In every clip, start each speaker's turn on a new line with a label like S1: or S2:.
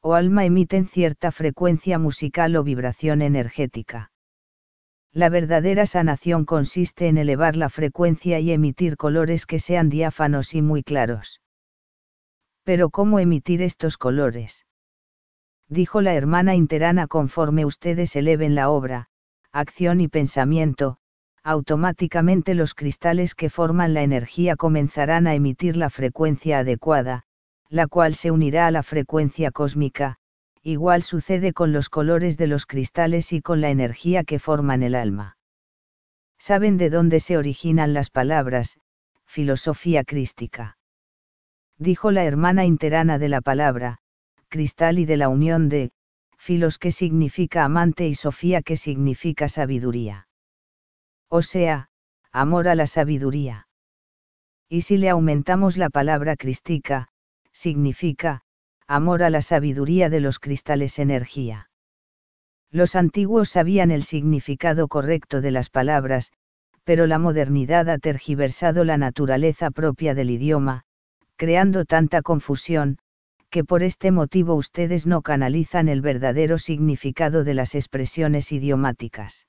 S1: o alma emiten cierta frecuencia musical o vibración energética. La verdadera sanación consiste en elevar la frecuencia y emitir colores que sean diáfanos y muy claros. Pero ¿cómo emitir estos colores? Dijo la hermana interana: conforme ustedes eleven la obra, acción y pensamiento, automáticamente los cristales que forman la energía comenzarán a emitir la frecuencia adecuada, la cual se unirá a la frecuencia cósmica. Igual sucede con los colores de los cristales y con la energía que forman el alma. ¿Saben de dónde se originan las palabras, filosofía crística? Dijo la hermana interana: de la palabra, cristal, y de la unión de, filos, que significa amante, y sofía, que significa sabiduría. O sea, amor a la sabiduría. Y si le aumentamos la palabra crística, significa, amor a la sabiduría de los cristales energía. Los antiguos sabían el significado correcto de las palabras, pero la modernidad ha tergiversado la naturaleza propia del idioma, creando tanta confusión, que por este motivo ustedes no canalizan el verdadero significado de las expresiones idiomáticas.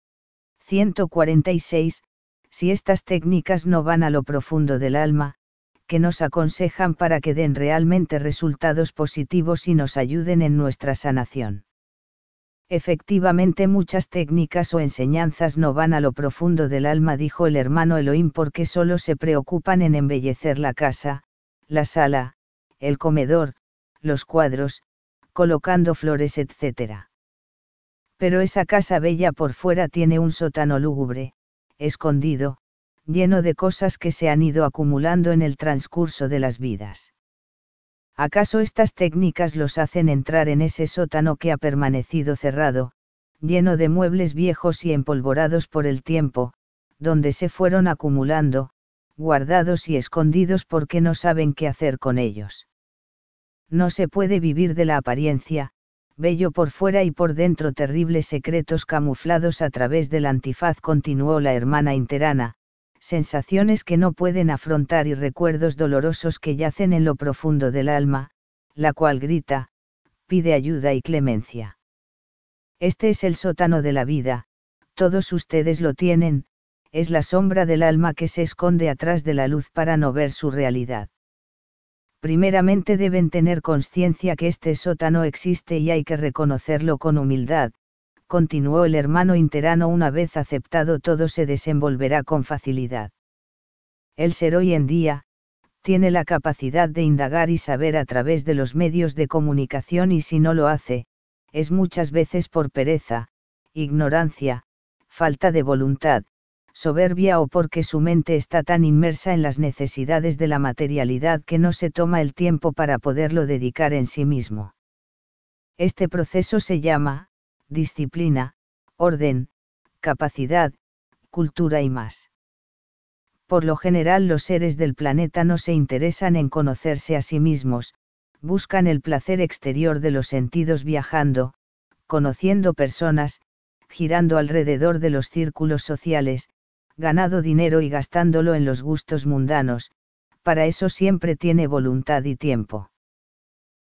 S1: 146. Si estas técnicas no van a lo profundo del alma, que nos aconsejan para que den realmente resultados positivos y nos ayuden en nuestra sanación. Efectivamente, muchas técnicas o enseñanzas no van a lo profundo del alma, dijo el hermano Elohim, porque solo se preocupan en embellecer la casa, la sala, el comedor, los cuadros, colocando flores, etc. Pero esa casa bella por fuera tiene un sótano lúgubre, escondido, lleno de cosas que se han ido acumulando en el transcurso de las vidas. ¿Acaso estas técnicas los hacen entrar en ese sótano que ha permanecido cerrado, lleno de muebles viejos y empolvorados por el tiempo, donde se fueron acumulando, guardados y escondidos porque no saben qué hacer con ellos? No se puede vivir de la apariencia, bello por fuera y por dentro terribles secretos camuflados a través del antifaz, continuó la hermana interana, sensaciones que no pueden afrontar y recuerdos dolorosos que yacen en lo profundo del alma, la cual grita, pide ayuda y clemencia. Este es el sótano de la vida, todos ustedes lo tienen, es la sombra del alma que se esconde atrás de la luz para no ver su realidad. Primeramente deben tener conciencia que este sótano existe y hay que reconocerlo con humildad, continuó el hermano interano. Una vez aceptado todo, se desenvolverá con facilidad. El ser hoy en día, tiene la capacidad de indagar y saber a través de los medios de comunicación, y si no lo hace, es muchas veces por pereza, ignorancia, falta de voluntad, soberbia o porque su mente está tan inmersa en las necesidades de la materialidad que no se toma el tiempo para poderlo dedicar en sí mismo. Este proceso se llama disciplina, orden, capacidad, cultura y más. Por lo general, los seres del planeta no se interesan en conocerse a sí mismos, buscan el placer exterior de los sentidos viajando, conociendo personas, girando alrededor de los círculos sociales, ganando dinero y gastándolo en los gustos mundanos. Para eso siempre tiene voluntad y tiempo.